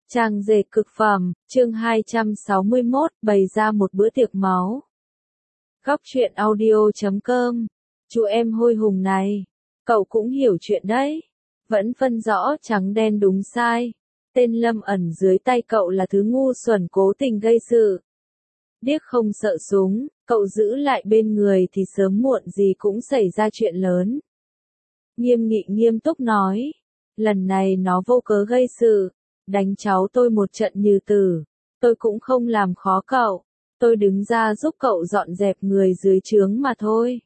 Trang dệt cực phẩm, chương 261, bày ra một bữa tiệc máu. Góc truyện audio.com. Chú em hôi hùng này, cậu cũng hiểu chuyện đấy. Vẫn phân rõ trắng đen đúng sai. Tên Lâm ẩn dưới tay cậu là thứ ngu xuẩn cố tình gây sự. Điếc không sợ súng, cậu giữ lại bên người thì sớm muộn gì cũng xảy ra chuyện lớn. Nghiêm Nghị nghiêm túc nói, lần này nó vô cớ gây sự. Đánh cháu tôi một trận như tử, tôi cũng không làm khó cậu, tôi đứng ra giúp cậu dọn dẹp người dưới trướng mà thôi.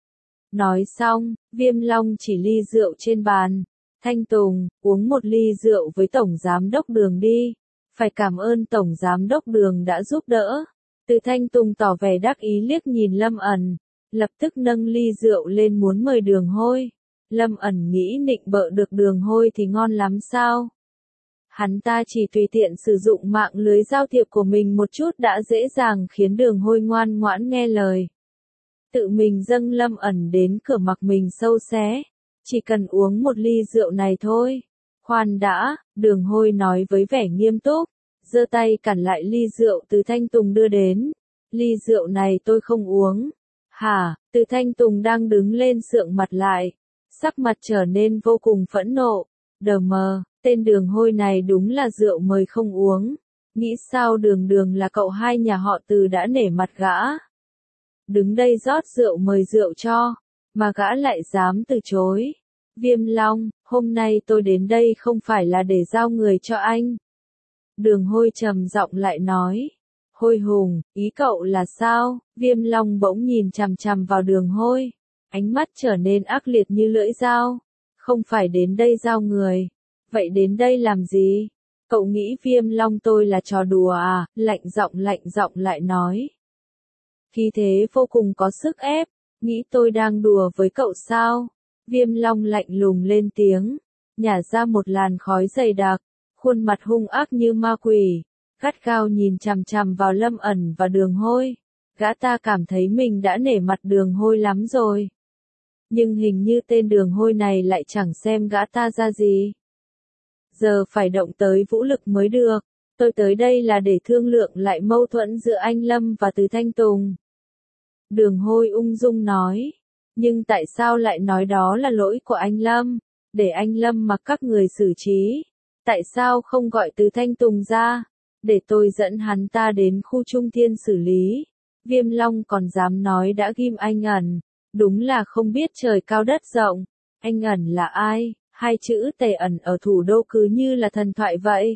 Nói xong, Viêm Long chỉ ly rượu trên bàn, Thanh Tùng, uống một ly rượu với Tổng Giám đốc Đường đi, phải cảm ơn Tổng Giám đốc Đường đã giúp đỡ. Từ Thanh Tùng tỏ vẻ đắc ý liếc nhìn Lâm ẩn, lập tức nâng ly rượu lên muốn mời Đường Hôi. Lâm ẩn nghĩ nịnh bợ được Đường Hôi thì ngon lắm sao? Hắn ta chỉ tùy tiện sử dụng mạng lưới giao thiệp của mình một chút đã dễ dàng khiến Đường Hôi ngoan ngoãn nghe lời. Tự mình dâng Lâm ẩn đến cửa mặc mình sâu xé. Chỉ cần uống một ly rượu này thôi. Khoan đã, Đường Hôi nói với vẻ nghiêm túc, giơ tay cản lại ly rượu từ Thanh Tùng đưa đến. Ly rượu này tôi không uống. Hả, từ Thanh Tùng đang đứng lên sượng mặt lại. Sắc mặt trở nên vô cùng phẫn nộ. Đờ mờ. Tên Đường Hôi này đúng là rượu mời không uống. Nghĩ sao Đường Đường là cậu hai nhà họ Từ đã nể mặt gã. Đứng đây rót rượu mời rượu cho, mà gã lại dám từ chối. Viêm Long, hôm nay tôi đến đây không phải là để giao người cho anh. Đường Hôi trầm giọng lại nói. Hôi hùng, ý cậu là sao? Viêm Long bỗng nhìn chằm chằm vào Đường Hôi. Ánh mắt trở nên ác liệt như lưỡi dao. Không phải đến đây giao người. Vậy đến đây làm gì? Cậu nghĩ Viêm Long tôi là trò đùa à? Lạnh giọng lại nói. Khí thế vô cùng có sức ép, nghĩ tôi đang đùa với cậu sao? Viêm Long lạnh lùng lên tiếng, nhả ra một làn khói dày đặc, khuôn mặt hung ác như ma quỷ, gắt gao nhìn chằm chằm vào Lâm ẩn và Đường Hôi. Gã ta cảm thấy mình đã nể mặt Đường Hôi lắm rồi. Nhưng hình như tên Đường Hôi này lại chẳng xem gã ta ra gì. Giờ phải động tới vũ lực mới được, tôi tới đây là để thương lượng lại mâu thuẫn giữa anh Lâm và Từ Thanh Tùng. Đường Hôi ung dung nói, nhưng tại sao lại nói đó là lỗi của anh Lâm, để anh Lâm mặc các người xử trí, tại sao không gọi Từ Thanh Tùng ra, để tôi dẫn hắn ta đến khu Trung Thiên xử lý. Viêm Long còn dám nói đã ghim anh ẩn, đúng là không biết trời cao đất rộng. Anh ẩn là ai? Hai chữ Tề ẩn ở thủ đô cứ như là thần thoại vậy.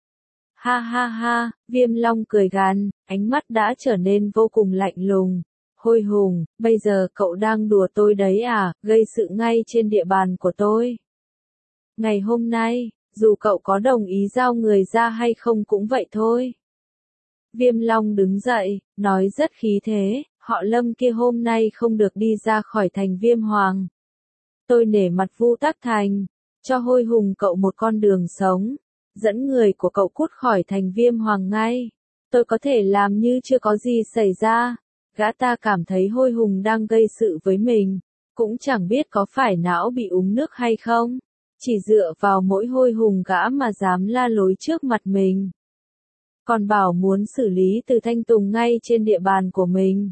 Ha ha ha, Viêm Long cười gằn, ánh mắt đã trở nên vô cùng lạnh lùng. Hôi hùng, bây giờ cậu đang đùa tôi đấy à, gây sự ngay trên địa bàn của tôi. Ngày hôm nay, dù cậu có đồng ý giao người ra hay không cũng vậy thôi. Viêm Long đứng dậy, nói rất khí thế, họ Lâm kia hôm nay không được đi ra khỏi thành Viêm Hoàng. Tôi nể mặt Vu Tắc Thành, cho Hôi hùng cậu một con đường sống, dẫn người của cậu cút khỏi thành Viêm Hoàng ngay. Tôi có thể làm như chưa có gì xảy ra. Gã ta cảm thấy Hôi hùng đang gây sự với mình, cũng chẳng biết có phải não bị uống nước hay không. Chỉ dựa vào mỗi Hôi hùng gã mà dám la lối trước mặt mình. Còn bảo muốn xử lý Từ Thanh Tùng ngay trên địa bàn của mình.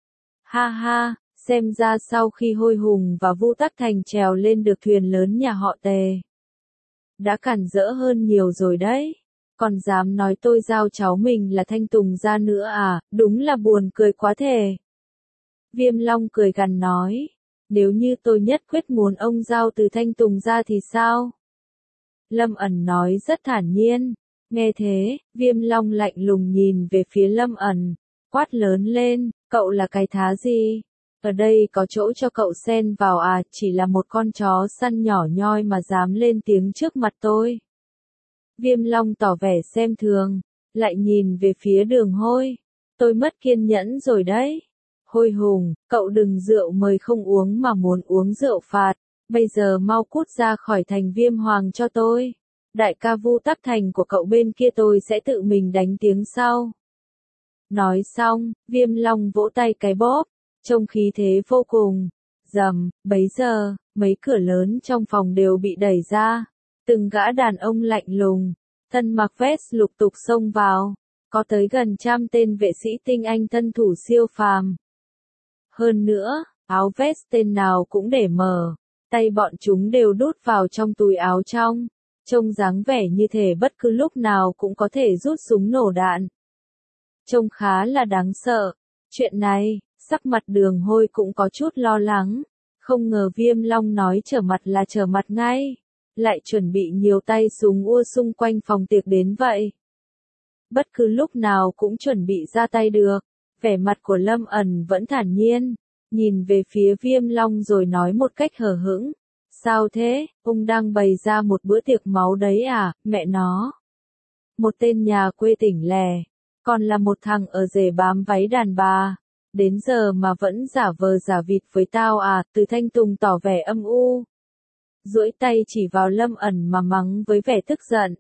Ha ha. Xem ra sau khi Hôi hùng và Vu Tắc Thành trèo lên được thuyền lớn nhà họ Tề, đã cản rỡ hơn nhiều rồi đấy. Còn dám nói tôi giao cháu mình là Thanh Tùng ra nữa à, đúng là buồn cười quá thể. Viêm Long cười gằn nói, nếu như tôi nhất quyết muốn ông giao Từ Thanh Tùng ra thì sao? Lâm ẩn nói rất thản nhiên. Nghe thế, Viêm Long lạnh lùng nhìn về phía Lâm ẩn, quát lớn lên, cậu là cái thá gì? Ở đây có chỗ cho cậu xen vào à, chỉ là một con chó săn nhỏ nhoi mà dám lên tiếng trước mặt tôi. Viêm Long tỏ vẻ xem thường, lại nhìn về phía Đường Hôi. Tôi mất kiên nhẫn rồi đấy. Hôi hùng, cậu đừng rượu mời không uống mà muốn uống rượu phạt, bây giờ mau cút ra khỏi thành Viêm Hoàng cho tôi. Đại ca Vu Tắc Thành của cậu bên kia tôi sẽ tự mình đánh tiếng sau. Nói xong, Viêm Long vỗ tay cái bóp. Trông khí thế vô cùng. Rầm, bấy giờ, mấy cửa lớn trong phòng đều bị đẩy ra. Từng gã đàn ông lạnh lùng, thân mặc vest lục tục xông vào, có tới gần 100 tên vệ sĩ tinh anh thân thủ siêu phàm. Hơn nữa, áo vest tên nào cũng để mở, tay bọn chúng đều đút vào trong túi áo trong, trông dáng vẻ như thể bất cứ lúc nào cũng có thể rút súng nổ đạn. Trông khá là đáng sợ. Chuyện này, sắc mặt Đường Hôi cũng có chút lo lắng, không ngờ Viêm Long nói trở mặt là trở mặt ngay, lại chuẩn bị nhiều tay súng ua xung quanh phòng tiệc đến vậy. Bất cứ lúc nào cũng chuẩn bị ra tay được, vẻ mặt của Lâm ẩn vẫn thản nhiên, nhìn về phía Viêm Long rồi nói một cách hờ hững. Sao thế, ông đang bày ra một bữa tiệc máu đấy à, mẹ nó. Một tên nhà quê tỉnh lẻ, còn là một thằng ở rể bám váy đàn bà, đến giờ mà vẫn giả vờ giả vịt với tao à, Từ Thanh Tùng tỏ vẻ âm u. Duỗi tay chỉ vào Lâm ẩn mà mắng với vẻ tức giận.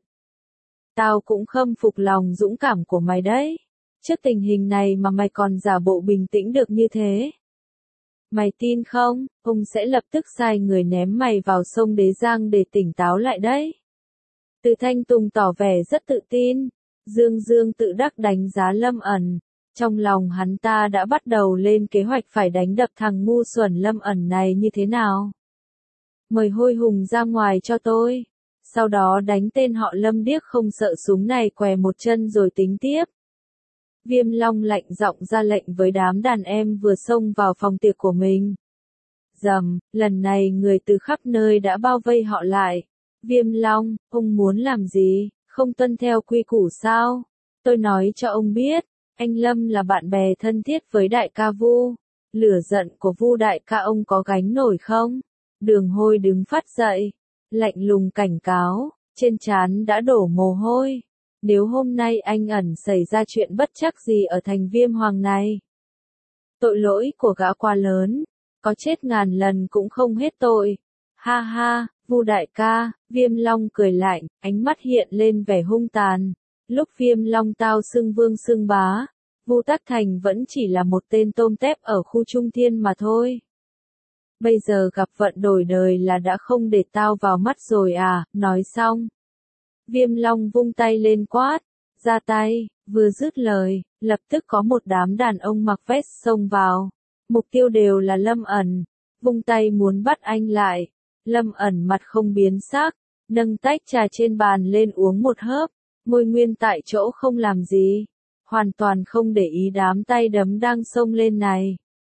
Tao cũng khâm phục lòng dũng cảm của mày đấy. Trước tình hình này mà mày còn giả bộ bình tĩnh được như thế. Mày tin không, ông sẽ lập tức sai người ném mày vào sông Đế Giang để tỉnh táo lại đấy. Từ Thanh Tùng tỏ vẻ rất tự tin, dương dương tự đắc đánh giá Lâm ẩn. Trong lòng hắn ta đã bắt đầu lên kế hoạch phải đánh đập thằng ngu xuẩn Lâm ẩn này như thế nào. Mời Hôi Hùng ra ngoài cho tôi. Sau đó đánh tên họ Lâm điếc không sợ súng này què một chân rồi tính tiếp. Viêm Long lạnh giọng ra lệnh với đám đàn em vừa xông vào phòng tiệc của mình. Rầm, lần này người từ khắp nơi đã bao vây họ lại. Viêm Long, ông muốn làm gì, không tuân theo quy củ sao? Tôi nói cho ông biết, anh Lâm là bạn bè thân thiết với đại ca Vu. Lửa giận của Vu đại ca ông có gánh nổi không? Đường Hôi đứng phát dậy, lạnh lùng cảnh cáo, trên trán đã đổ mồ hôi. Nếu hôm nay anh ẩn xảy ra chuyện bất trắc gì ở thành Viêm Hoàng này, tội lỗi của gã quá lớn, có chết ngàn lần cũng không hết tội. Ha ha, Vu đại ca, Viêm Long cười lạnh, ánh mắt hiện lên vẻ hung tàn. Lúc Viêm Long tao xưng vương xưng bá, Vu Tắc Thành vẫn chỉ là một tên tôm tép ở khu Trung Thiên mà thôi. Bây giờ gặp vận đổi đời là đã không để tao vào mắt rồi à, nói xong. Viêm Long vung tay lên quát, ra tay, vừa dứt lời, lập tức có một đám đàn ông mặc vest xông vào. Mục tiêu đều là Lâm ẩn, vung tay muốn bắt anh lại. Lâm ẩn mặt không biến sắc, nâng tách trà trên bàn lên uống một hớp, ngồi nguyên tại chỗ không làm gì, hoàn toàn không để ý đám tay đấm đang xông lên này.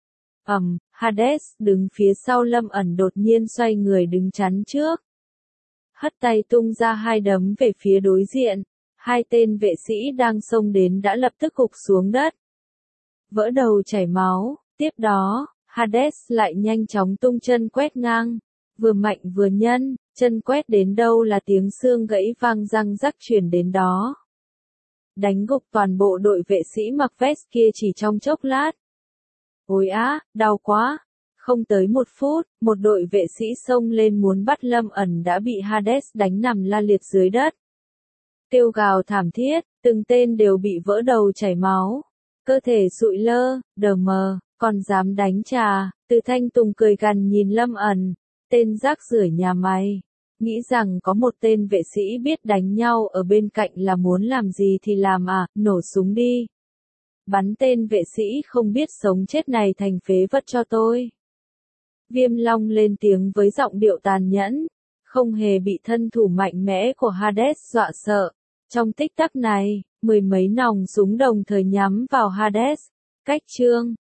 Hades đứng phía sau Lâm ẩn đột nhiên xoay người đứng chắn trước. Hất tay tung ra hai đấm về phía đối diện, hai tên vệ sĩ đang xông đến đã lập tức gục xuống đất. Vỡ đầu chảy máu, tiếp đó, Hades lại nhanh chóng tung chân quét ngang, vừa mạnh vừa nhân, chân quét đến đâu là tiếng xương gãy vang răng rắc truyền đến đó. Đánh gục toàn bộ đội vệ sĩ mặc vest kia chỉ trong chốc lát. Ôi á, đau quá. Không tới một phút, một đội vệ sĩ xông lên muốn bắt Lâm ẩn đã bị Hades đánh nằm la liệt dưới đất. Kêu gào thảm thiết, từng tên đều bị vỡ đầu chảy máu, cơ thể sụi lơ, đờ mờ, còn dám đánh trà. Từ Thanh Tùng cười gằn nhìn Lâm ẩn, tên rác rưởi nhà mày, nghĩ rằng có một tên vệ sĩ biết đánh nhau ở bên cạnh là muốn làm gì thì làm à, nổ súng đi. Bắn tên vệ sĩ không biết sống chết này thành phế vật cho tôi. Viêm Long lên tiếng với giọng điệu tàn nhẫn, không hề bị thân thủ mạnh mẽ của Hades dọa sợ. Trong tích tắc này, mười mấy nòng súng đồng thời nhắm vào Hades. Cách chương